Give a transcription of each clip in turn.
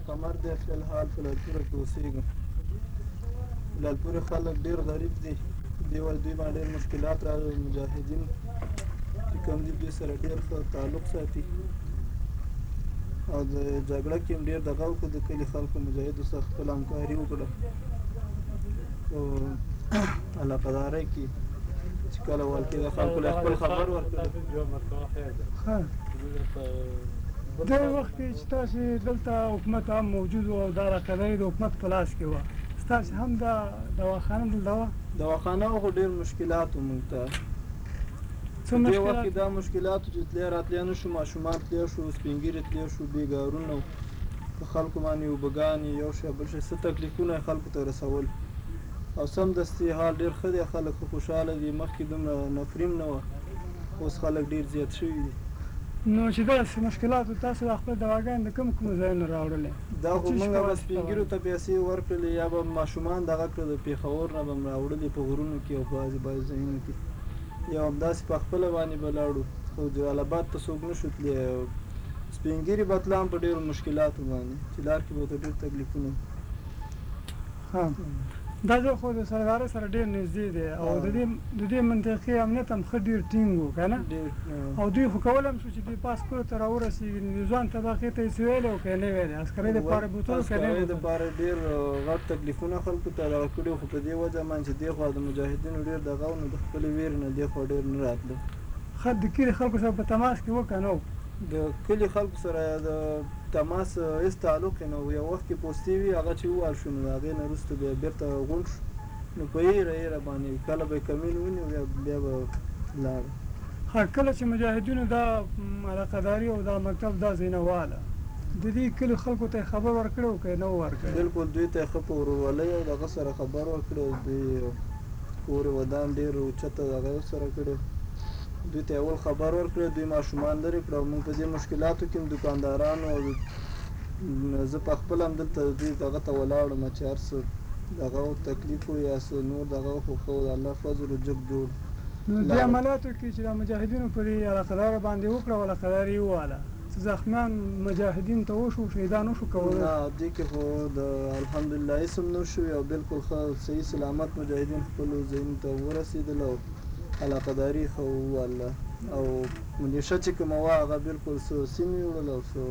قمر دی فی الحال په لالپوره کې اوسېږم. لالپورې خلک ډېر غریب دي. دې وجه دوی باندې ډېر مشکلات راغلي. مجاهدین چې کوم دي دوی سره ډېر ښه تعلق ساتي او د جګړه کې هم ډېر دغه وکړه د کلي خلکو مجاهدو سره خپله همکاري وکړه په علاقهدارۍ کې چې کله ویل کېده خلکو له خپل خبر ورکړه. دې وخت کې چې تاسې دلته حکومت هم موجود و او دا علاقهداري د حکومت په لاس کې وه، ستاسې هم دا دواخانه دلته وه؟ دواخانه خو ډېر مشکلات و موږ ته. څه دې وخت کې دا مشکلات و چې تللی راتلی نه شو، ماشومان تللی شو، سپین ږیري تللی شو، بېګارونه په خلکو باندې اوبهګانې یو شی بل شی څه تکلیفونه یې خلکو ته رسول او سمدستي حال ډېر ښه دی. خلک ښه خوشحاله دي. مخکې دومره نفرین نه وه، اوس خلک ډېر زیات شوي دي. نو چې داسې مشکلاتو تاسو د خپل دواګانې د کوم ځایونو راوړلې؟ دا خو موږ به سپین ږیرو ته پیسې ورکړلې یا به ماشومان دغه کړه د پېښور نه به م راوړلې په غرونو کې او په بعضې ځایونو کې یا همداسې په خپله باندې به لاړو خو جلال آباد ته څوک نه شو تللی. سپین ږیري به تله هم په ډېرو مشکلاتو باندې چې لار کې به ورته ډېر تکلیفونه. دا ځای خو د سرګارۍ سره ډېر نږدې دی او د دې منطقې امنیت هم ښه ډېر ټینګ و که نه؟ او دوی خو کولی هم شو چې دوی پاس کلو ته راورسېږي. نو د ځوان طبقې ته یې څه ویلی وو که یې نه ویلی؟ عسکرۍ دپاره بوتلو که نه عسکرۍ دپاره ډېر غټ تکلیفونه خلکو ته دغه کړي وو خو په دې وجه باندې چې دې خوا د مجاهدینو ډېر دغه و نو د خپلې ویرې نه دې خوا ډېر نه راتله. د کلي خلکو سره په تماس کې و که نه و؟ د کلي خلکو سره د تماس هېڅ تعلق یې نه و. یو وخت کې پوستې وي هغه چې ووهل شو نو د هغې نه وروسته بیا بېرته غونډ شو نو په ایره باندې کله به یې کمین ونیو بیا به لاړه. کله چې مجاهدینو دا علاقهداري او دا مکتب دا ځای نه واله د دې کلي خلکو ته یې خبر ورکړی و که یې نه و ورکړی؟ بلکل دوی ته یې ښه په ورورولۍ او دغه سره خبر ورکړی او دوی کور یې ودان ډېر اوچته دغه یې سره کړی. دوی ته یې اول خبر ورکړی، دوی ماشومان لرې کړه او موږ په دې مشکلاتو کې هم دوکاندارانو او زه په خپله هم دلته دوی دغه ته ولاړم چې هر څه دغه تکلیف و یا څه نور دغه خو ښه د الله فضل و جګ جوړ. نو دې عملیاتو کې چې د مجاهدینو په دې علاقهداره باندې وکړه او علاقهداري یې وواله څه زخمیان مجاهدین ته وشو، شهیدان وشو کولی؟ نه دې کې خو د الحمدلله هېڅ هم نه شوي او بلکل ښه صحیح سلامت مجاهدین خپلو ځایونو ته ورسېدل او علاقهداري ښه وواله او منیشه چې کومه وه هغه بلکل څه سیم یې وړل او څه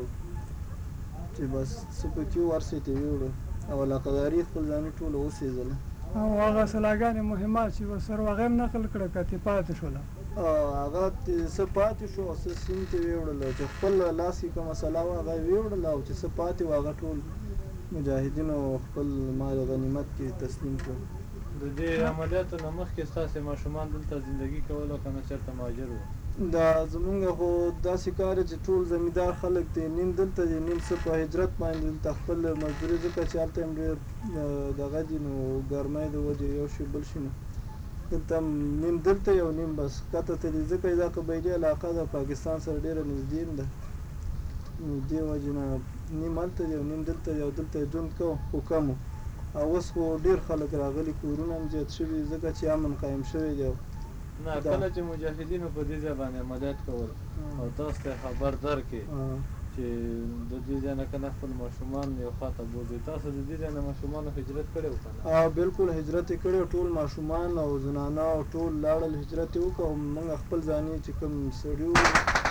چې بس څه پکې و هر څه یې ترې وړل او علاقهداري خپل ځاني ټوله وسېزله. او هغه سلاګانې مهمات چې ورسره وه هغه هم نقل کړه که ترې پاتې شوله؟ هغه څه پاتې شو او څه سیم ته یې ویوړل چې خپل لاس کې کومه مسله وه هغه یې ویوړل او چې څه پاتې وه هغه ټول مجاهدینو خپل مال غنیمت کې تسلیم کړل. د دې عملیاتو نه مخکې ستاسې ماشومان دلته زندګي کوله که نه چېرته مهاجر وو؟ دا زمونږ خو داسې کار چې ټول زمیندار خلک دي، نیم دلته دي نیم څه په هجرت باندې دلته خپل مزدوري ځکه چې هلته هم ډېر دغه دي نو ګرمۍ د وجې یو شي بل شي نو دلته هم نیم دلته یو نیم بس ښکته تلي ځکه دا قبایلي علاقه ده پاکستان سره ډېره نږدې هم ده نو دې وجې نه نیم هلته دي او نیم دلته دي او دلته یې ژوند کوو خو کم و او اوس خو ډېر خلک راغلي کورونه هم زیات شوي ځکه چې امن قایم شوی دی. نه کله چې مجاهدینو په دې ځای باندې عملیات کول او تاسو ته خبر درکړي چې د دې ځای نه که نه خپل ماشومان یو خوا ته بوځئ، تاسو د دې ځای نه ماشومانو هجرت کړی و که نه؟ بلکل هجرت یې کړی و، ټول ماشومان او زنانه او ټول لاړل هجرت یې وکړه او موږ خپل ځاني چې کوم سړي وو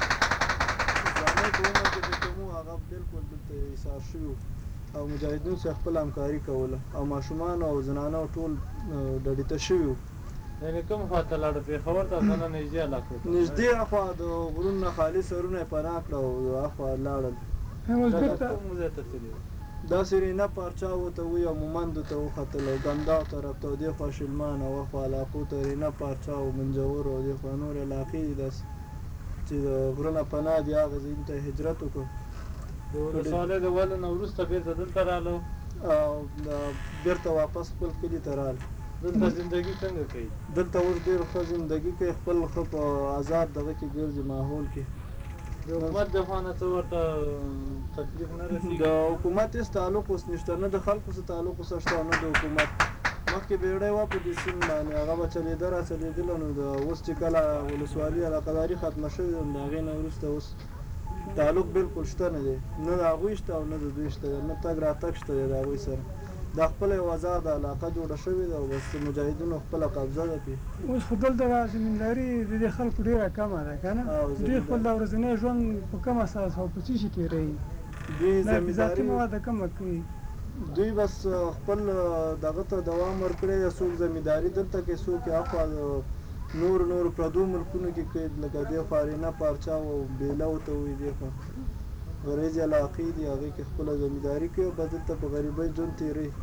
ځانۍ په عمر کې چې کوم وو هغه بلکل دلته ایثار شوي وو او مجاهدینو سره خپله همکاري کوله او ماشومان او زنانه او ټول ډډې ته شوي وو. یعنې کوم خوا ته لاړه؟ پېښور ته که نه نږدې علاقو ته؟ نږدې اخوا د غرونو نه خالي سرونه یې پناه کړه او اخوا لاړل. کوم ځای ته تللي وو؟ داسې رینا پارچاو ته ووایي او مومندو ته وختل او ګنداو طرف ته او دې خوا شلمان او اخوا علاقو ته رینا پارچاو منجور او دې خوا نورې علاقې دي داسې چې د غره نه پناه دي هغه ځایونو ته هجرت وکړو. د ولسوالۍ د ولو نه وروسته بېرته دلته راغلو او بېرته واپس خپل کلي ته راغلو. دلته زندګي څنګه کوي؟ دلته اوس ډېر ښه زندګي کوي، خپل ښه په آزاد دغه کې ګرځي ماحول کې. د حکومت د خوا نه څه ورته تکلیف نه رسېږي؟ د حکومت هېڅ تعلق اوس نشته، نه د خلکو سره تعلق اوس شته او نه د حکومت. مخکې بیړۍ وه په دې سیند باندې هغه به چلېده را چلېدله نو د اوس چې کله ولسوالي علاقهداري ختمه شوې ده نو د هغې نه وروسته اوس تعلق بالکل شته نه دی، نه د هغوی شته او نه د دوی شته، نه تګ راتګ شته د هغوی سره. دا خپله یوه آزاده علاقه جوړه شوې ده او بس د مجاهدینو خپله قبضه ده پرې. اوس خو دلته دا زمینداري د دې خلکو ډېره کمه ده که نه؟ دوی خپل دا ورځنی ژوند په کوم اساس او په څه شي تېروي؟ دوی دا غذایي زمینداري مواد کمه کوي. دوی بس خپل دغه ته دوام ورکړی دی، څوک زمینداري دلته کوي، څوک یې هخوا نور پردو ملکونو کې کوي، لکه دې خوا ارینا پارچا او بیله ورته وایي، دې خوا غریزې علاقې دي، هغې کې خپله زمینداري کوي او بس دلته په غریبۍ ژوند تېروي.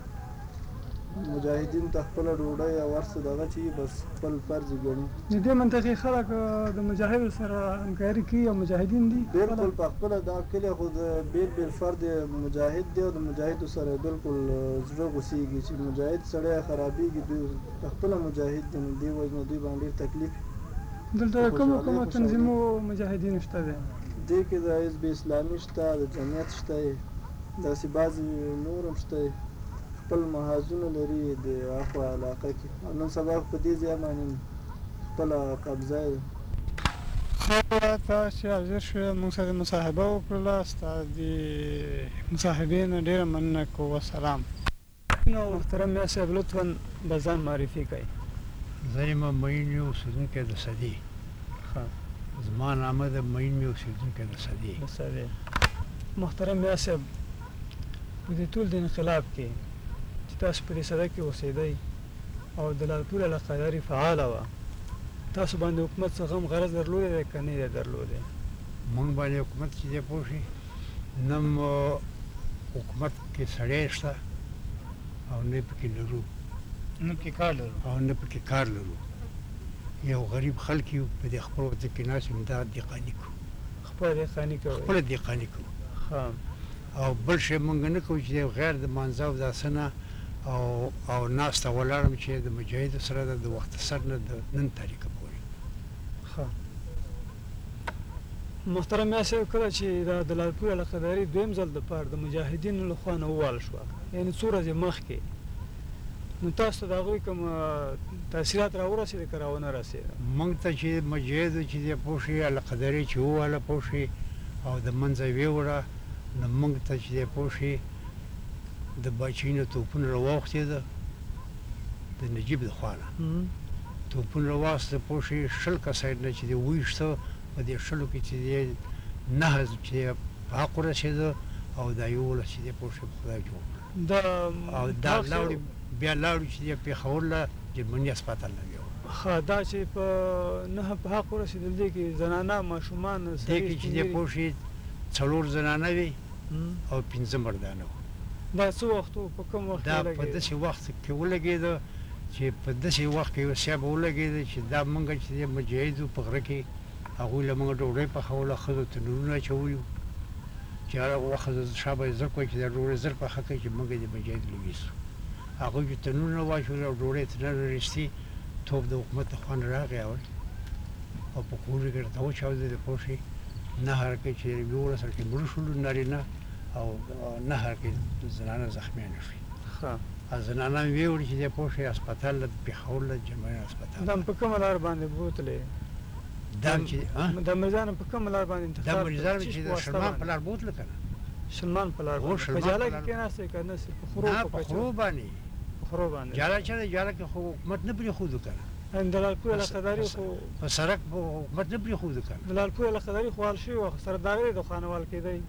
مجاهدین ته خپله ډوډۍ او هر څه دغه چې بس خپل فرض یې ګڼي. د دې منطقې خلک د مجاهدو سره همکاري کوي او مجاهدین دي؟ بلکل په خپله دا کلی خو د بېل فرد مجاهد دی او د مجاهدو سره بلکل زړه غوسېږي چې مجاهد سړی خرابېږي، دوی په خپله مجاهد دي، نو دې وجې نه دوی باندې ډېر تکلیف. دلته کومو تنظیمو مجاهدین شته دی؟ دې کې د حزب اسلامي شته، د جمعیت شته، داسې بعضې نور هم شته، خپل محاذونه لري د هاخوا علاقه کې، او نن سبا په دې ځای باندې خپله قبضه یې ده. ښه، تاسو چې حاضر شوې موږ سره مصاحبه وکړله، ستا د مصاحبې نه ډېره مننه کوو. والسلام. نو محترم میا صاحب لطفا به ځان معرفي کړئ. زه یم معین مې اوسېدونکی د سدې. ښه، زما نامه د معین مې اوسېدونکی د سدې. د سدې. محترم میا صاحب په دې ټول د انقلاب کې چې تاسو په دې سده کې اوسېدئ او د لالپور علاقهداري فعاله وه، تاسو باندې حکومت څه غم غرض درلودی دی که نه دی درلودی؟ موږ باندې حکومت چې دی پوه شي، نه حکومت کې سړی شته او نه پکې لرو، نه پکې کار لرو او نه پکې کار لرو. یو غریب خلک یو په دې خپل وطن کې ناست یو، دا دهقاني کوو، خپله دهقاني کوئ؟ خپله دهقاني کوو. ښه. او بل شی موږ نه کوو چې غیر د مانځه او داسې نه او ناسته ولاړم چې د مجاهدو سره د وخت سر نه د نن تاریخه پورې. ښه. محترم میا صاحب کله چې دا د لالپور علاقهداري دویم ځل دپاره د مجاهدینو له خوا نه ووال شوه، یعنې څو ورځې مخکې، نو تاسو ته د هغوی کوم تاثیرات راورسېده که راونه رسېده؟ موږ ته چې مجاهدو چې دی پوه شي علاقهداري چې وواله پوه شي او د منځه یې ویوړه، نو موږ ته چې دی پوه شي د باچۍ نه توپونه راواوښتېده، د نجیب د خوا نه توپونه راواخېسته پوه شي، 20 کسان نه چې دی وویشته، په دې 20 کې چې دی 9 چې په حق ورسېده او دا 11 چې دی پوه شي خدای جوړ کړه. او دا لاړې بیا لاړو چې دی پېښور له جرمني هسپتال نه یوړ. ښه، دا چې په 9 په حق ورسېدل دې کې زنانه ماشومان دې کې چې دی پوه شي 4 زنانه وي او 5 مردانه وو. دا څه وخت و؟ په کوم وخت دا په داسې وخت کې ولګېده چې په داسې وخت کې یو صاحب ولګېده چې دا موږ چې دی مجاهدو په غره کې هغوی له موږ ډوډۍ پخوله، ښځو ته نورونه اچولیو چې هغه وخت شابه یې زر کړئ چې دا ډوډۍ زر پخه کړئ چې موږ یې د مجاهد لویسو. هغوی چې تنورونه واچول او ډوډۍ ته نه رارسېدې، توپ د حکومت له خوا نه راغی او په کور کې راته وچاودېد پوه شئ. 9 کې چې 11 کې مړه شولو نارینه او 9 کې زنانه زخمیانې شوې. ښه. زنانه مې ویوړې چې دی پوه شئ هسپتال له پېښور له جرمني هسپتال. دا په کومه لار باندې بوتلې؟ دا چې د مریضانو په کومه لار باندې انتخاب؟ دا مریضانو چې د سلمان په لار بوتله که نه؟ سلمان په لار باندې په جاله کې کېناستئ که نه؟ په خرو باندې. په خرو باندې. جاله چې دی، جاله کې خو حکومت نه پرېښودو که نه؟ د لالپور علاقهداري خو په سړک خو حکومت نه پرېښودو که نه؟ د لالپور علاقهداري خو حال شوي وه، سردارۍ د خوا نه وال کېدی.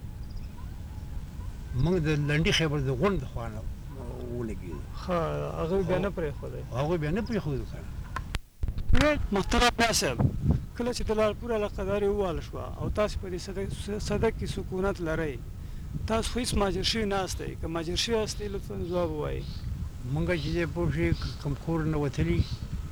موږ د لنډي خیبر د غونډ د خوا نه ولګېدو. ښه، هغوی بیا نه پرېښودی؟ هغوی بیا نه پرېښودو که نه. محترم میا صاحب، کله چې د لالپور علاقهداري وواله شوه او تاسو په دې سده کې سکونت لرئ، تاسو خو هېڅ مهاجر شوي نه یاستئ، که مهاجر شوي یاستئ لطفا ځواب ووایئ. موږ چې دی پوه شئ کوم کور نه وتلي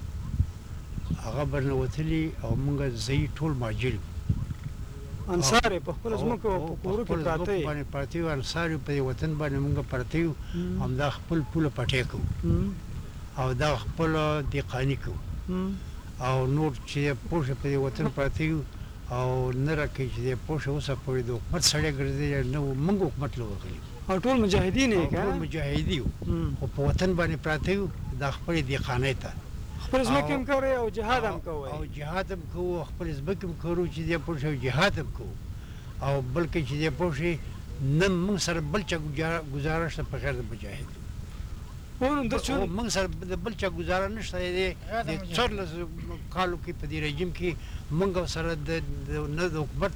هغه به نه وتلي او موږ ځایي ټول مهاجر یو. انصار یې په خپله ځمکو او په کورو کې پراته یو. باندې پراته یو انصار یو، په دې وطن باندې موږ پراته یو، همدا خپل پوله پټی کوو او دا خپل دهقاني کوو او نور چې پوه شئ په دې وطن پراته یو او نه راکوي چې دی پوه شئ اوسه پورې د حکومت سړی ګرځېدلی نه و، موږ حکومت له ورغلي او ټول مجاهدین یې که ټول مجاهدي یو، خو په وطن باندې پراته یو، دا خپلې دهقانۍ ته خپل ځمکې هم کوئ او جهاد هم کوئ. او جهاد هم کوو، خپل ځمکې هم کوو چې دی پوه شئ جهاد هم کوو او بلکې چې دی پوه شي نه موږ سره بل چا ګزاره شته په غیر د مجاهد موږ سره د بل چا ګزاره نشته دی د 14 کالو کې په دې رژیم کې موږ سره نه د حکومت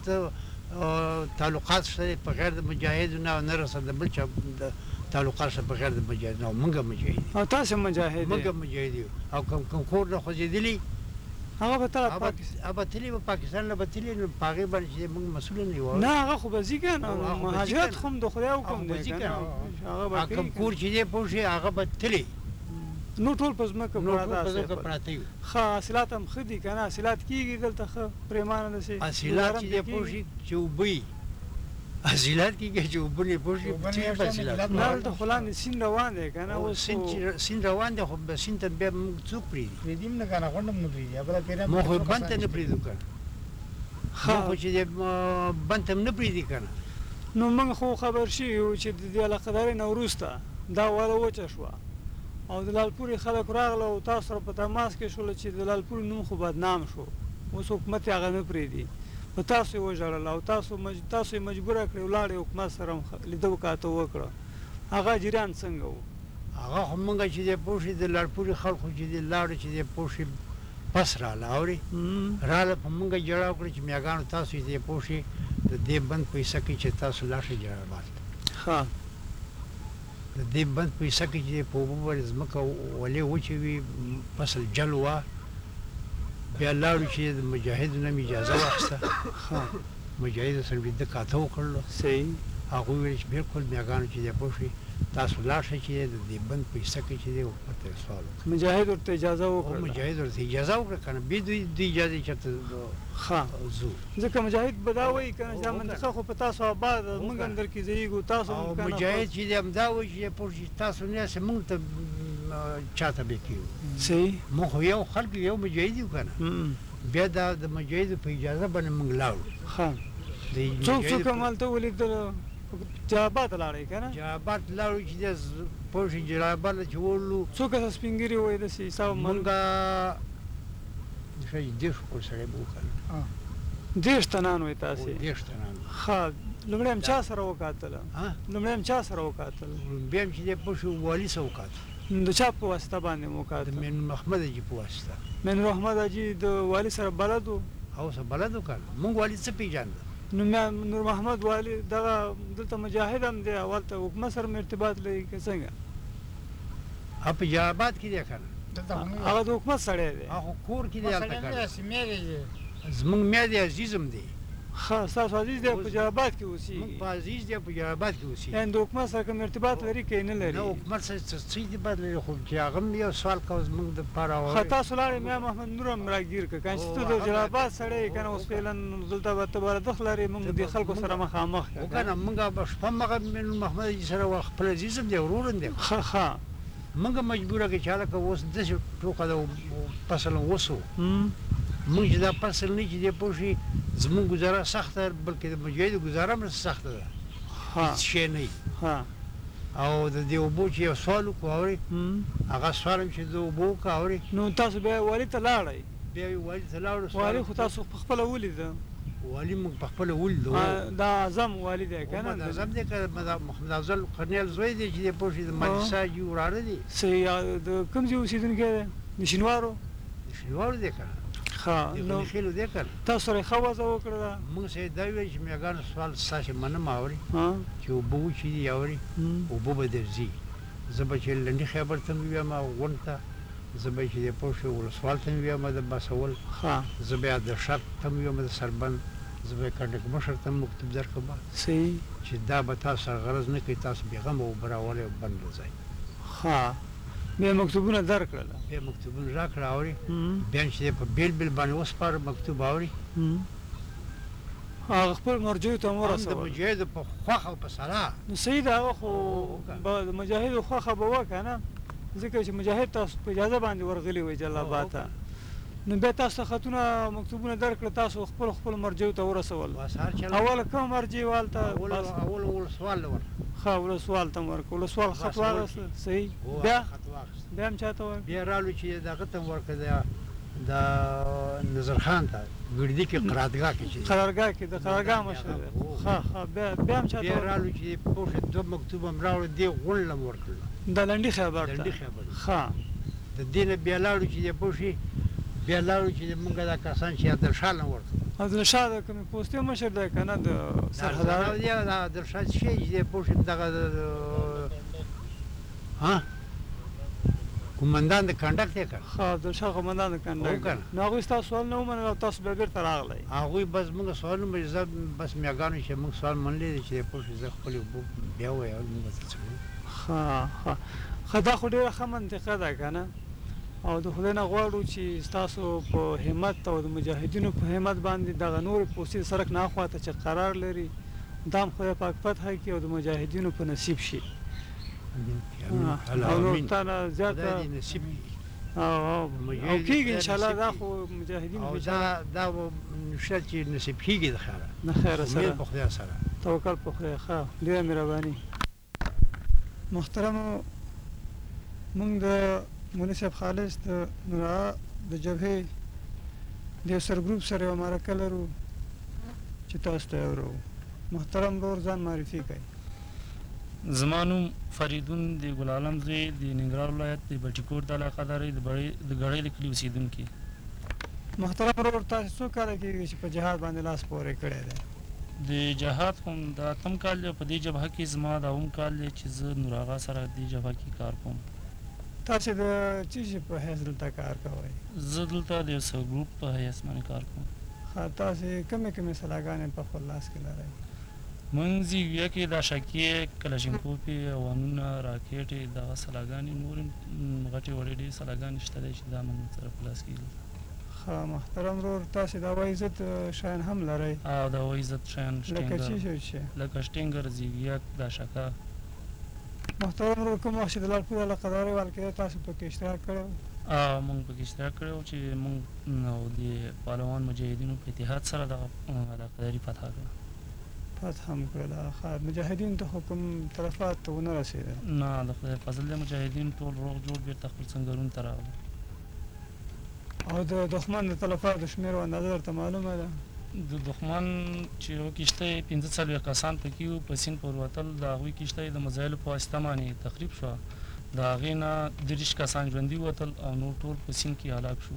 تعلقات شته په غیر د مجاهد نه رسه د بل چا تعلقات شته په غیر د مجاهد نه موږ مجاهد او تاسو مجاهد موږ مجاهد او کوم کور نه خوځېدلی هغه به تل ابتلی په پاکستان نه بتلی نو پاغي باندې موږ مسؤل نه یو نه هغه خو به ځي کنه مهاجرت خو د خدای حکم دی هغه به کوم کور چې دی پوه شي هغه به تلی نو ټول په ځمکه پراته یو ښه حاصلات هم ښه دي که نه حاصلات کېږي دلته ښه پرېمانه داسې حاصلات چې دی پوه شي چې اوبه وي حاصلات کېږي چې اوبه نه پوه شي ټیپ حاصلات نه دلته خو لاندې سیند روان دی که نه اوس سیند روان دی خو سیند ته بیا موږ څوک پرېږدي پرېږدي هم نه که نه غونډ هم نه پرېږدي موږ خو بند ته نه پرېږدو که نه موږ خو چې دی بند ته هم نه پرېږدي که نه نو موږ خو خبر شوي یو چې د دې علاقهدارۍ نه وروسته دا واده وچه شوه او د لالپورې خلک راغله او تاسو سره په تماس کې شول چې د لالپورې نوم خو بدنام شو اوس حکومت یې هغه نه پرېږدي په تاسو یې وژړل او تاسو یې مجبوره کړې ولاړې حکومت سره لیده وکاته وکړه هغه جریان څنګه و هغه خو موږ چې دی پوه شي د لالپورې خلکو چې دی لاړو چې دی پوه شي پس راله اورې راله په موږ جړا وکړه چې میاګانو تاسو چې دی پوه شي د دې بند په حصه کې چې تاسو لاړ شئ جلال ښه د دې بند په حصه کې چې په اوبو باندې ځمکه ولې وچې وي فصل جل وه بیا لاړو چې د مجاهدو نه مې اجازه واخیسته مجاهدو سره ویده کاته وکړلو صحیح هغوی ویل چې بلکل میاګانو چې دی پوه شئ تاسو لاړ شئ چې د دې بند په حصه کې چې دی حکومت ته سوال وکړه مجاهد ورته اجازه وکړه مجاهد ورته اجازه وکړه که نه بې دوی اجازې چېرته ښه ځو ځکه مجاهد به دا وایي که نه چې دا منطقه خو په تاسو آباد موږ هم درکې ځایېږو تاسو او مجاهد چې دی همدا وایي چې پوه شئ تاسو نه یاست موږ ته چاته به کېږو صحیح موږ خو یو خلک یو مجاهد یو که نه بیا دا د مجاهدو په اجازه باندې موږ لاړو ښه څوک څوک همالته ولیدل جلال ته لاړئ که نه جلال لاړو چې دی پوه شئ جلال چې ولو څو کسه سپین ږیري وایي داسې حساب موږ ښایي 10 پورې سړی به وکړو 10 تنان وایي تاسې 10 تنان ښه لومړی هم چا سره وکاتله لومړی هم چا سره وکاتل بیا هم چې دی پوه شو والي سره وکاتل د چا په واسطه باندې مو وکاتل د مینور محمد حاجي په واسطه مینور محمد حاجي د والي سره بلد و او سره بلد و که نه موږ والي څه پېژانده نو نور محمد والي دغه دلته مجاهد هم دی هلته حکومت سره مې ارتباط لري که څنګه په جلال آباد کې دی که نه هغه د حکومت سړی دی هغه کور کې دی هلته که نه زموږ میا دی عزیزم دی ښه ستاسو عزیز دی په جلال آباد کې موږ اوسېږي په عزیز دی په جلال آباد کې اوسېږي یعنې د حکومت سره کوم ارتباط لري که یې نه لري نه حکومت سره څه ارتباط لري خو چې هغه هم یو سوال کوه زموږ دپاره ښه تاسو لاړئ میا محمد نور هم راګیر کړه که چې ته د جلال آباد سړی یې که نه اوس فعلا دلته به ته به دخل لرې موږ دې خلکو سره مخامخ خو که نه موږ به شپه هم هغه مینور محمد حاجي سره خپل عزیزم دی ورور هم دی ښه موږ مجبوره کړې چې هلکه اوس داسې ټوکه ده فصل اوس و موږ چې دا فصل نه چې دی پوه شي زموږ ګزاره سخته بلکې د مجاهدو ګزاره هم سخته ده هېڅ شی نه وي او د دې اوبو چې یو سوال وکړو اورې هغه سوال هم چې د اوبو وکړه اورې نو تاسو بیا والي ته لاړئ بیا یې والي ته لاړو والي خو تاسو پخپله ولیده والي موږ پخپله ولیدو دا اعظم والي دی که نه محمد اعظم دی که محمد افضل قرنیل زوی دی چې دی پوه شي د مجلس حاجي وراره دی صحیح د کوم ځای اوسېدونکی دی د شینوارو د شینوارو دی که نه ښه د غنیخېلو دی که نه تاسو سره یې ښه وضع وکړله موږ سره یې دا وویل چې میاګانو سوال ستاسې منم اورې چې اوبه وچې دي اورې اوبه به درځي زه به چې لنډي خیبر ته مې ویم غونډ ته زه به چې دی پوه شو ولسوال ته مې ویم د باسول زه بیا د شرط ته مې ویم د سربند زه به یې کنډک مشر ته مکتوب درکړم صحیح چې دا به تاسو سره غرض نه کوي تاسو بېغمه اوبه راولئ او بند ځئ ښه بیا مکتوبونه درکړله بیا مکتوبونه راکړه اورې بیا چې دی په بیل بیل باندې وسپاره مکتوب اورې هغه خپل مرجعو ته هم د ورسول مجاهدو په خوښه او په صلاح نو صحیح ده هغه خو به د مجاهدو خوښه به وه که نه ځکه چې مجاهد تاسو په اجازه باندې ورغلي وئ جلال آباد ته نو بیا تاسو ته خطونه مکتوبونه درکړه تاسو خپل مرجعو ته ورسول اوله کوم مرجع و هلته اول ولسوال له ورکړه ښه ولسوال ته م ورکړه ولسوال خط واخیسته صحیح بیا هم چاته وایي بیا رالو چې دغه ته م ورکړه دا نظر خان ته ګردي کې قرارګاه کې چې قرارګاه کې د قرارګاه مشر دی ښه ښه بیا هم بیا چاته رالو چې پوښ دوه مکتوب هم راوړل دی غونډه مو ورکړله د لنډي خیبر ته لنډي خیبر ښه د دې نه بیا لاړو چې دی پوښي بیا لاړو چې موږ دا کسان چې عبدالشاه نه ورکړل عبدالشاه د کومې پوستې مشر دی که نه د سرحدار یا د عبدالشاه شي چې دی پوښي دغه ها قومندان د کنډک دی که ښه عبدالشاه قومندان د کنډک نو هغوی ستاسو سوال نه ومنل او تاسو بیا بېرته راغلی هغوی بس موږ سوال نه زه بس میاګانو چې موږ سوال منلی دی چې پوښي زه خپلې اوبه بیا وویل موږ ته څه ښه دا خو ډېره ښه منطقه ده که نه او د خدای نه غواړو چې ستاسو په همت او د مجاهدینو په همت باندې دغه نورې پوستې د سړک نه اخوا ته چې قرار لري دا هم خدای پاک فتحه کړي او د مجاهدینو په نصیب شي او نور تا نه زیاته او کېږي انشاءالله دا خو مجاهدین او دا شاید چې نصیب کېږي د خیره د خیره سره امید په خدای سره توکل په خدای ښه ډېره مهرباني محترمو موږ د مولوي صاحب خالص د نورا د جبهې د یو سرګروپ سره یوه مرکه لرو چې تاسو ته یې اورو محترم ورور ځان معرفي کوي زما نوم فریدون د ګل عالم زوی د ننګرهار ولایت د بټي کوټ د علاقه دارۍ د ګړۍ د کلي اوسېدونکي محترم ورور تاسو څو کاله کېږي چې په جهاد باندې لاس پورې کړی دی د جهاد کوم د اتم کال دی په دې جبهه کې زما د اوم کال دی چې زه نور آغا سره دې جبهه کې کار کوم تاسو د څه شي په حیث دلته کار کوئ زه دلته د یو سرګروپ په حیث باندې کار کوم ښه تاسې کومې سلاګانې په خپل لاس کې لرئ موږ زیویه کې دا شکیې کلاشینکوفې اوانونه راکېټې دغه سلاګانې نورې غټې وړې ډېرې سلاګانې شته دی چې دا موږ سره په لاس کې ښه محترم ورور تاسې د هوایي ضد شیان هم لرئ او د هوایي ضد شیان لکه څه شی لکه شټینګر زیویه دا شکه محترم ورور کوم وخت چې د لالپور علاقه دارۍ والقاعده تاسو پکې اشتراک کړی موږ پکې اشتراک کړی و چې موږ د پهلوان مجاهدینو په اتحاد سره دغه علاقهداري فتح کړه فتح هم کړله ښه مجاهدینو ته خو کوم تلفات ته ونه رسېدل نه د خدای فضل دی مجاهدین ټول روغ جوړ بېرته خپل سنګرونو ته راغلل او د دښمن د تلفاتو شمېر او اندازه درته معلومه ده د دښمن چې یو کښته یې 45 کسان پکې وو په سیند پورې وتل د هغوی کښته یې د میزایلو په واسطه باندې تخریب شوه د هغې نه 30 کسان ژوندي وتل او نور ټول په سیند کې هلاک شو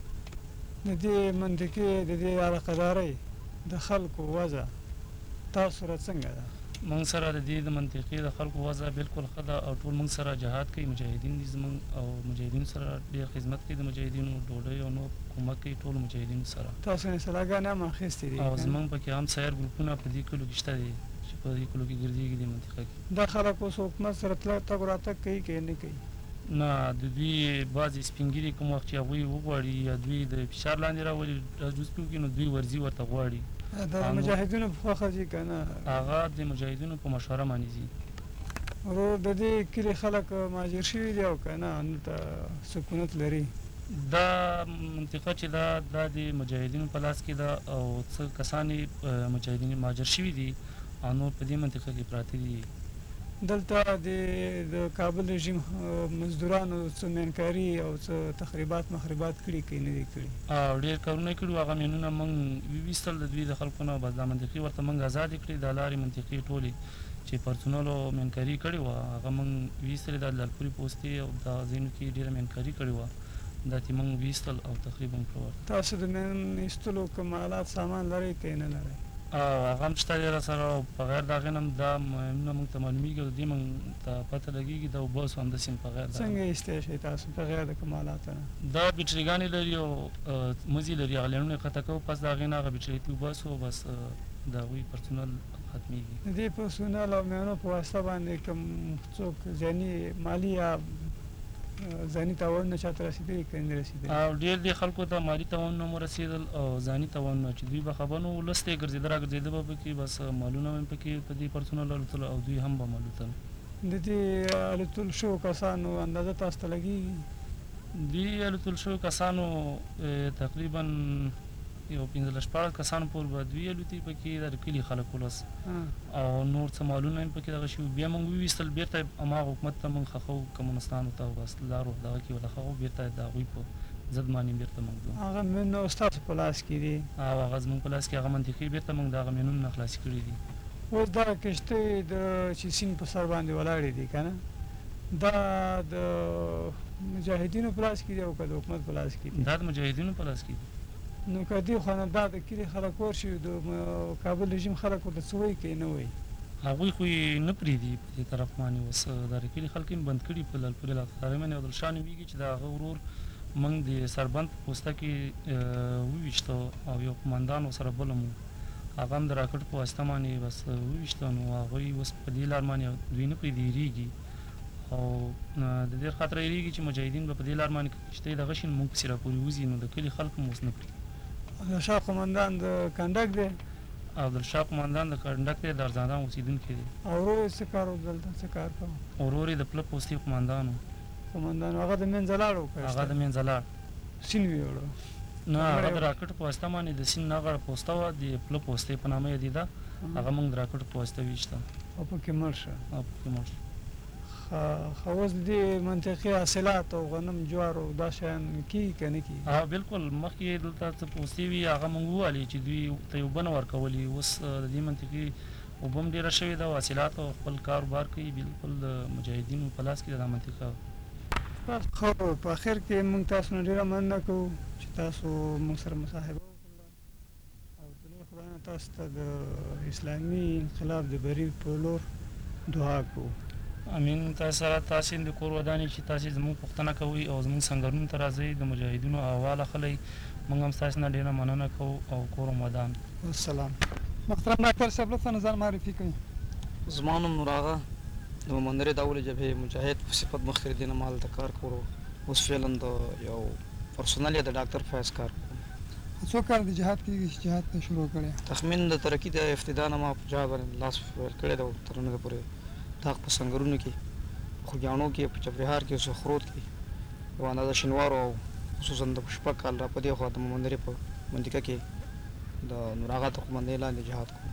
د دې منطقې د دې علاقه دارۍ د خلکو وضع تاسو سره څنګه ده موږ سره د دې د منطقې د خلکو وضع بالکل ښه ده او ټول موږ سره جهاد کوي مجاهدین دي زموږ او مجاهدینو سره ډېر خدمت کوي د مجاهدینو ډوډۍ او نور کومک کوي ټولو مجاهدینو سره تاسو یې سلاګانې هم اخیستې دي او زموږ پکې هم سایر ګروپونه په دې کلو کې شته دي چې په دې کلو کې ګرځېږي دې منطقه کې دا خلک اوس حکومت سره تګ راتګ کوي که نه کوي نه د دوی بعضې سپین ږیري کوم وخت چې هغوی وغواړي یا دوی د فشار لاندې راولي راجوز پې وکړي نو دوی ورځي ورته غواړي د مجاهدینو په خوښه ځي که نه هغه د مجاهدینو په مشوره باندې ځي ورور د دې کلي خلک مهاجر شوي دي او که نه هلته سکونت لري دا منطقه چې دا د مجاهدینو په لاس کې ده او څه کسان یې مجاهدین مهاجر شوي دي او نور په دې منطقه کې پراته دي دلته د کابل رژیم مزدورانو څه مینکاري او څه تخریبات مخریبات کړي که نه دي کړي او ډېر کارونه یې کړي وو هغه مینونه موږ وویستل د دوی د خلکو نه بس دا منطقې ورته موږ ازادې کړې دا لارې منطقې ټولې چې پرسونلو مینکاري کړې وه هغه موږ ویستلې دا د لالپورې پوستې او دغه ځایونو کې ډېره مینکاري کړې وه دا ترې موږ ویستل او تقریبا کړه تاسو د مین ایستلو کوم آلات سامان لرئ که نه لرئ هغه هم شته دی راسره او بغیر د هغې نه هم دا مهمونه موږ ته معلومېږي او د دې موږ ته پته لګېږي دا وباسو همداسې هم بغیر څنګه ایستی شئ تاسو بغیر د کوم آلاتو نه دا بیټريګانې لري او مزي لري هغه لینونه یې قطع کوو پس د هغې نه هغه بیټرۍ ترې وباسو او بس د هغوی پرسونل ختمېږي د دې پرسونل او میانو په واسطه باندې کوم څوک ځاني مالي یا ځاني تاوانونه چاته رسېدلي که نه رسېدلي او ډېر دې خلکو ته مالي تاوانونه مو رسېدل او ځاني تاوانونه چې دوی به خبر نه وو لست یې ګرځېده را ګرځېده به پکې بس مالونه هم پکې په دې پرسونل الوتل او دوی هم به هم الوتل د دې الوتل شوو کسانو اندازه تاسو ته لګېږي دوی الوتل شوو کسانو تقریبا یو 15-16 کسانو پورې به دوی الوتي پکې د کلي خلک ولس او نور څه مالونه هم پکې دغه شوي بیا موږ وویستل بېرته هماغه حکومت ته موږ خښو کمونستانو ته بس لارو دغه کې ولخښو بېرته د هغوی په ضد باندې بیرته موږ ځو هغه مینونه ستاسو په لاس کې دي او هغه زموږ په لاس کې هغه منطقي بیرته موږ د هغه مینونه خلاص کړي دي اوس دغه کښتۍ د چې سیند په سر باندې ولاړې دي که نه دا د مجاهدینو په لاس کې دي او که د حکومت په لاس کې دي دا د مجاهدینو په لاس کې دي نو که دې خوا نه دا د کلي خلک ورشي د کابل رژیم خلک ورته څه وایي که یې نه وایي هغوی خو یې نه پرېږدي په دې طرف باندې اوس د کلي خلک یې بند کړي په لعل پورې علاقه کارمن عبدالشاه نومېږي چې د هغه ورور موږ د سربند په پوسته کې وویشته او یو قمندان ورسره بل هم هغه هم د راکټ په واسطه باندې بس وویشته نو هغوی اوس په دې لار باندې دوی نه پرېږدي هېرېږي او د دې خاطره هېرېږي چې مجاهدین به په دې لار باندې که کښتۍ دغه شي نو موږ پسې راپورې وځي نو د کلي خلک هم اوس نه پرېږدي عبدالشاه قمندان د کنډک دی عبدالشاه قمندان د کنډک دی د ارزندان اوسېدونکی دی او ورور یې څه کار و دلته څه کار کوه ورور یې د پله پوستې قمندان و قمندان هغه د منځه لاړ و هغه د منځه لاړ سیند ویوړو نه هغه د راکټ په واسطه باندې د سیند نه غاړه پوسته وه د پله پوستې په نامه یادېده هغه موږ د راکټ په واسطه ویشته او پکې مړ شه او پکې مړ شو خو اوس د دې منطقي حاصلات او غنم جوار او دا شیان کېږي که نه کېږي بالکل مخکې دلته څه پوستې وي هغه موږ ووالې چې دوی ته یې اوبه نه ورکولې اوس د دې منطقي اوبه هم ډېره شوې ده او حاصلات او خپل کاروبار کوي بالکل د مجاهدینو په لاس کې د دا منطقه خو په اخر کې موږ تاسو نه ډېره مننه کوو چې تاسو موږ سره مصاحبه وکړله او د لوی خدای نه تاسو ته د اسلامي انقلاب د بري په لور دعا کوو امین تاسو سره تاسې د کور ودانې چې تاسې زموږ پوښتنه کوئ او زموږ سنګرونو ته راځئ د مجاهدینو احوال اخلئ موږ هم ستاسې نه ډېره مننه کوو او کور هم ودان السلام محترم ډاکټر صاحب لطفا ځان معرفي کړئ زما نوم نور آغا د مومندرې د اولې جبهې مجاهد په صفت مخکې د دې نه ما هلته کار کولو اوس فعلا د یو پرسونل یا د ډاکټر فیض کار کوم څو کال د جهاد کېږي چې جهاد ته شروع کړی تخمین د ترقي د ابتدا نه ما په جهاد باندې لاس ویل کړی ده تر ننه پورې داغ په سنګرونو کې خوږیاڼو کې په چپرهار کې سخروت کې یو اندازه شینوارو او خصوصا د شپږ کال را په دې خوا د مومندرې په منطقه کې د نور آغا د قومندې لاندې جهاد کوم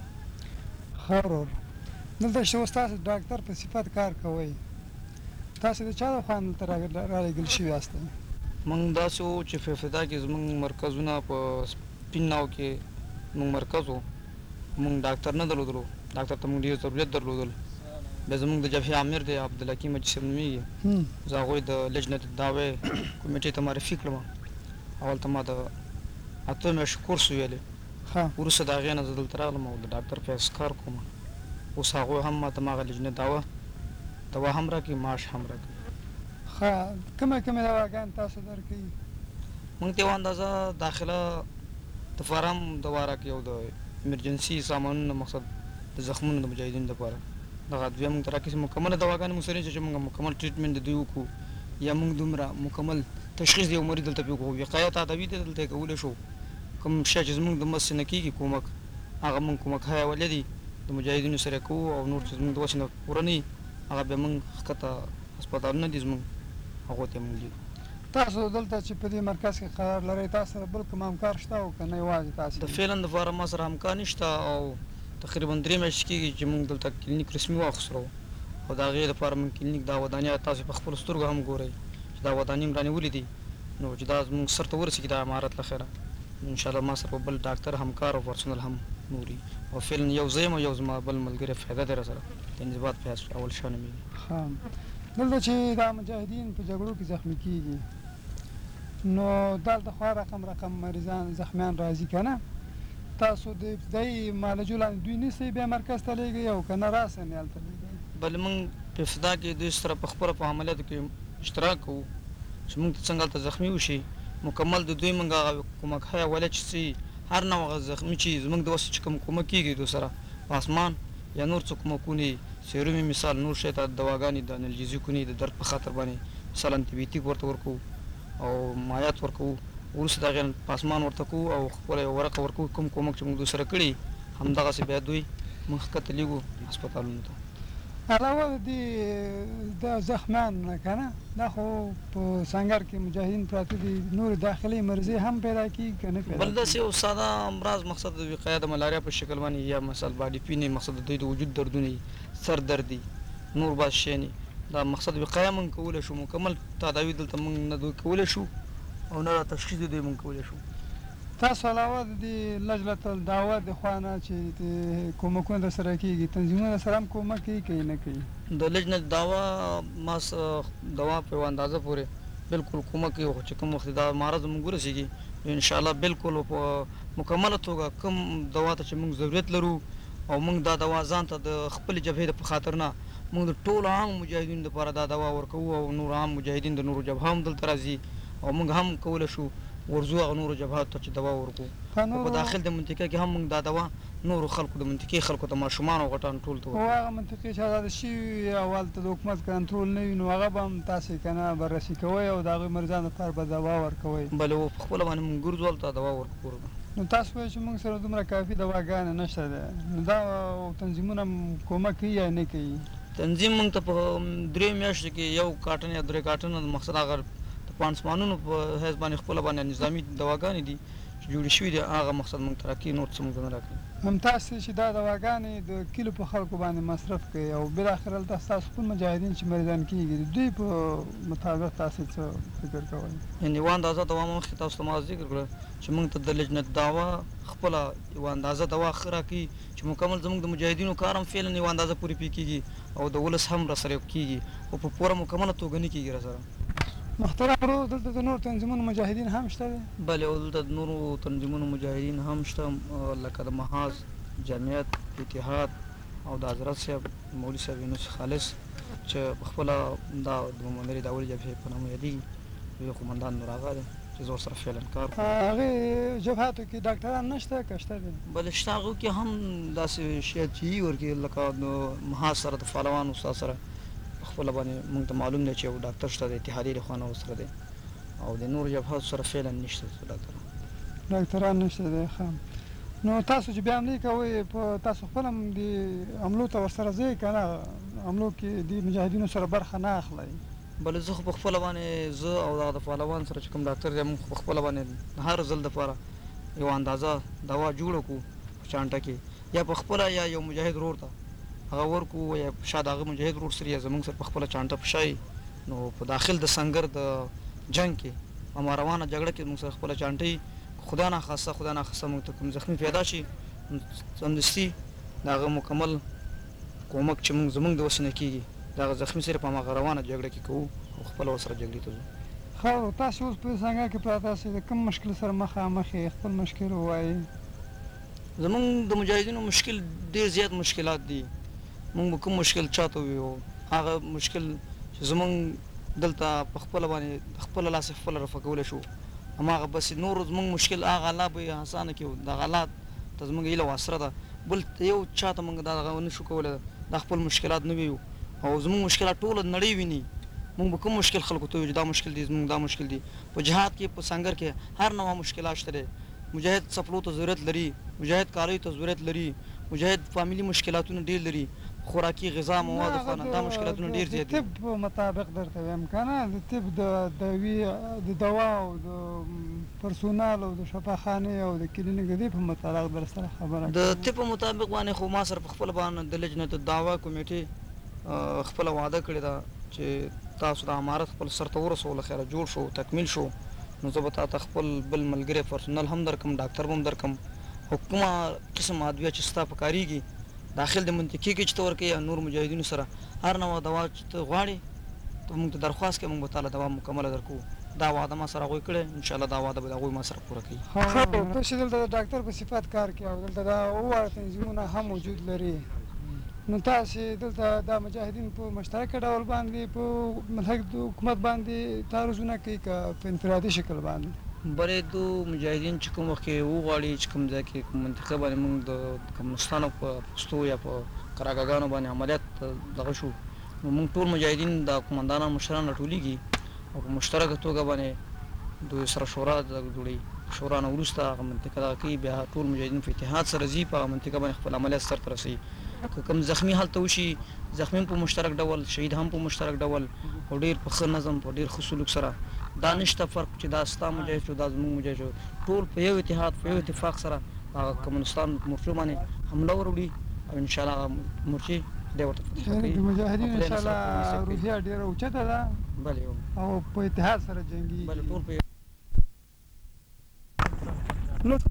ښه ورور دلته چې اوس تاسو ډاکټر په صفت کار کوئ تاسو د چا د خوا دلته رالېږل شوي یاستئ موږ داسې وو چې په ابتدا کې زموږ مرکزونه په سپین ناو کې موږ مرکز وو موږ ډاکټر نه درلودلو ډاکټر ته موږ ډېر ضرورت درلودل بیا زموږ د جبهې امیر دی عبدالحکیم حاجي صاحب نومېږي زه هغوی د لجنة الدعوې کمیټې ته معرفي کړم اول ته ما د 8 میاشتو کورس ویلې وروسته د هغې نه زه دلته راغلم او د ډاکټر فیض کار کوم اوس هغوی هم ماته هماغه لجنه دوا هم راکوي معاش هم راکوي ښه کومه دواګانې تاسو درکوي موږ ته یوه اندازه داخله د فارم دوا راکوي او د ایمرجنسي سامانونو مقصد د زخمونو د مجاهدینو دپاره دغه دوی موږ ته راکوي مکمله دواګانې موږ سره نشته چې موږ مکمل ټریټمنټ د دوی وکړو یا موږ دومره مکمل تشخیص د یو مریض دلته پرې وکړو وقایه تداوي ته دلته یې کولی شو کوم شی چې زموږ د مس نه کېږي کومک هغه موږ کومک حیولې دي د مجاهدینو سره کوو او نور چې زموږ د وسې نه پوره نه وي هغه بیا موږ ښکته هسپتالونه دي زموږ هغو ته موږ لیږو تاسو دلته چې په دې مرکز کې قرار لرئ تاسو سره بل کوم همکار شته او که نه یوازې تاسو د فعلا دپاره ما سره همکار نشته او تقریبا 3 میاشتې کېږي چې موږ دلته کلینیک رسمي واخیستلو او د هغې لپاره موږ کلینیک دا ودانۍ تاسو په خپلو سترګو هم ګورئ چې دا ودانۍ م رانیولې دي نو چې دا زموږ سر ته ورسېږي دا عمارت له خیره انشاءالله ما سره بل ډاکټر همکار او پرسونل هم نوري او فعلا یو زه یم او یو زما بل ملګری فایده دی راسره د انضباط فیض اول شاه نومېږي دلته چې دا مجاهدین په جګړو کې زخمي کېږي نو دلته خوا رقم مریضان زخمیان راځي که نه تاسو د ابتدایي معالجو لاندې دوی نیسئ بیا مرکز ته لیږئ او که نه راسئ هلته لیږئ بلې موږ په ابتدا کې دوی سره په خپله په عملیاتو کې اشتراک کوو چې موږ ته څنګه هلته زخمي وشي مکمل د دوی موږ هغه کومک حیولې چې څه هر نوع هغه زخمي چې زموږ د وسې چې کوم کومک کېږي دوی سره په اسمان یا نور څه کومکونه یي سیرومي مثال نور شی ته دواګانې د انالجیزیکونه د درد په خاطر باندې مثال انټیبیوټیک ورته ورکوو او مایات ورکوو وروسته د هغې په اسمان ورته کوو او خپله یوه ورقه ورکوو کوم کومک چې موږ دوی سره کړي همدغسې بیا دوی موږ ښکته لیږو هسپتالونو ته علاوه د زخمیانو نه که نه دا خو په سنګر کې مجاهدین پراته دي نور داخلي مرضۍ هم پیدا کېږي که نه پیدا بل داسې یو ساده امراض مقصد د وقایه د ملاریا په شکل باندې یا مثال باډي پین مقصد د دوی د وجود دردونه سر درد دي نور بعض شیان دا مقصد وقایه موږ کولی شو مکمل تداوي دلته موږ نه دوی کولی شو او نه را تشخیص د دوی موږ کولی شو. تاسو علاوه د دې لجنة الدعوه د خوا نه چې د کومکونه درسره کېږي تنظیمونه سره هم کومک کوي که نه کوي؟ د لجنه دعوه ما دوا په یوه اندازه پورې بالکل کومک کوي، خو چې کوم وخت دا معرض موږ ورسېږي نو انشاءالله بالکل په مکمله توګه کوم دوا ته چې موږ ضرورت لرو او موږ دا دوا ځان ته د خپلې جبهې د په خاطر نه موږ د ټولو عام مجاهدینو دپاره دا دوا ورکوو او نور عام مجاهدین د نورو جبهه هم دلته راځي او موږ هم کولی شو ورځو هغه نورو جبهاتو ته چې دوا ورکوو. په داخل د منطقه کې هم موږ دا دوا نورو خلکو د منطقې خلکو ته ماشومان او غټان ټول ته ورکوو. هغه منطقې چې آزاده شوي او هلته د حکومت کنټرول نه وي نو هغه به هم تاسې که نه بررسي کوئ او د هغوی مریضانو لپاره به دوا ورکوئ؟ بلې په خپله باندې موږ ګرځو هلته دوا ورکوو. نو تاسو وایئ چې موږ سره دومره کافي دواګانې نشته ده، نو دا تنظیمونه کومک کوي یا نه کوي؟ تنظیم موږ ته په 3 میاشتو کې 1 کارټن یا 3 کارټنه د مقصد هغه د پانسمانونو په حیث باندې خپله باندې نظامي دواګانې دي چې جوړې شوي دي هغه مقصد موږ ته راکوي، نور څه موږ ته نه راکوي. همداسې چې دا دواګانې د کلیو په خلکو باندې مصرف کوي او بالاخره هلته ستاسو خپل مجاهدین چې مریضان کېږي د دوی په مطابق تاسې څه فکر کوئ؟ یعنې یوه اندازه دوا مو مخکې تاسو ته ما ذکر کړه چې موږ ته د لجنة دعوه خپله یوه اندازه دوا ښه راکوي چې مکمل زموږ د مجاهدینو کار هم فعلا یوه اندازه پورې پرې کېږي او د ولس هم راسره کېږي خو په پوره مکمله توګه نه کېږي راسره. محترم ورو دلته د نورو تنظیمونو مجاهدین هم شته دي؟ بلې دلته د نورو تنظیمونو مجاهدین هم شته لکه د محاذ، جامعیت، اتحاد او د حضرت صاحب مولوي صاحب یونس خالص چې پخپله دا د محمد داولي جبهې په نامه یادېږي، لوی قومندان نور آغا دی چې زه ورسره فعلا کار کوم. هغې جبهاتو کې ډاکټران نشته که شته دي؟ بلې شته هغو کې هم داسې شیات چې وي ورکې لکه د محاذ سره د فالوان استاد سره خپله باندې موږ ته معلوم دی چې یو ډاکټر شته د اتحادیې له خوا نه ورسره دی او د نورو جبهاتو سره فعلا نشته ډاکټران نشته دی. ښه نو تاسو چې بیا حملې کوئ په تاسو خپل هم د حملو ته ورسره ځئ که نه حملو کې د مجاهدینو سره برخه نه اخلئ؟ بلې زه خو په خپله باندې زه او دغه د پهلوان سره چې کوم ډاکټر دی موږ په خپله باندې هر ځل دپاره یوه اندازه دوا جوړه کړو په چانټه کې یا په خپله یا یو مجاهد ورور ته هغه ورکړو یا شاید هغه مجاهد ورور سره یا زموږ سره په خپله چانټه په شا نو په داخل د سنګر د جنګ کې اما روانه جګړه کې موږ سره خپله چانټه خدا ناخواسته موږ ته کوم زخمي پیدا شي سمدستي د هغه مکمل کومک چې موږ زموږ د وسې نه کېږي د هغه زخمي سره په هماغه روانه جګړه کې کوو او خپله ورسره جګړې ته ځو. ښه تاسې اوس په سنګر کې پراته یاست د کوم مشکل سره مخامخ یې خپل مشکل ووایئ؟ زموږ د مجاهدینو مشکل ډېر زیات مشکلات دي. موږ به کوم مشکل چاته وویو هغه مشکل چې زموږ دلته په خپله باندې د خپله لاسې خپله رفع کولی شو هماغه بس نور زموږ مشکل هغه الله به یې اسانه کړي دغه حالات ته زموږ هیله واسره ده بل یو چاته موږ دغه نه شو کولی دا خپل مشکلات نه ویو او زموږ مشکلات ټوله نړۍ ویني موږ به کوم مشکل خلکو ته ویو چې دا مشکل دی زموږ دا مشکل دی. په جهاد کې په سنګر کې هر نوع مشکلات شته دی. مجاهد څپلو ته ضرورت لري، مجاهد کالیو ته ضرورت لري، مجاهد فامیلي مشکلاتونه ډېر لري، خوراکي غذا مواد خوانه دا مشکلاتونه ډېر زیات دي. د طب مطابق درته وایم که نه د طب د دوا او د پرسونال او د شفاخانې او د کلینیک د دې په متعلق در سره خبره د طب په مطابق باندې خو ما سره په خپله باندې د لجنة الدعوه کمیټې خپله وعده کړې ده چې تاسو د امارت خپل سر ته ورسولو خیره جوړ شو تکمیل شو نو زه به تا ته خپل بل ملګری پرسونل هم درکم ډاکټر به هم درکم او کومه قسم ادویه چې ستا پکارېږي داخل د منطقې کې چې ته ورکوې یا نور مجاهدینو سره هر نوع دوا چې ته غواړې ته موږ ته درخواست کوې موږ به تاله دوا مکمله درکوو. دا وعده ما سره هغوی کړې انشاءالله دا وعده به د هغوی ما سره پوره کوي. ته چې دلته د ډاکټر په صفت کار کوي او دلته دا اووه تنظیمونه هم موجود لري نو تاسې دلته دا مجاهدین په مشترکه ډول باندې په ملحق د حکومت باندې تعرضونه کوي که په انفرادي شکل باندې؟ بلې دو مجاهدین چې کوم وخت کې وغواړي چې کوم ځای کې کوم منطقه باندې موږ د کمونستانو په پوستو یا په قراګاګانو باندې عملیات دغه شو نو موږ ټول مجاهدین د قومندانان مشران راټولېږي او په مشترکه توګه باندې دوی سره شورا جوړوي. شورا نه وروسته هغه منطقه دغه کوي بیا ټول مجاهدین په اتحاد سره ځي په هغه منطقه باندې خپل عملیات سرته رسوي. که کوم زخمي هلته وشي زخمي په مشترک ډول شهید هم په مشترک ډول او ډېر په ښه نظم په ډېر ښه سلوک سره دا نشته فرق چې دا ستا مجاهد شو دا زموږ مجاهد شو ټول په یو اتحاد په یو اتفاق سره هغه کمونستان مورچو باندې حمله وروړي او انشاءالله هغه مورچې دی ورته یعنې د مجاهدینو انشاءالله روحیه ډېره اوچته ده بلې او په اتحاد سره جنګېږي. بلې ټول په نو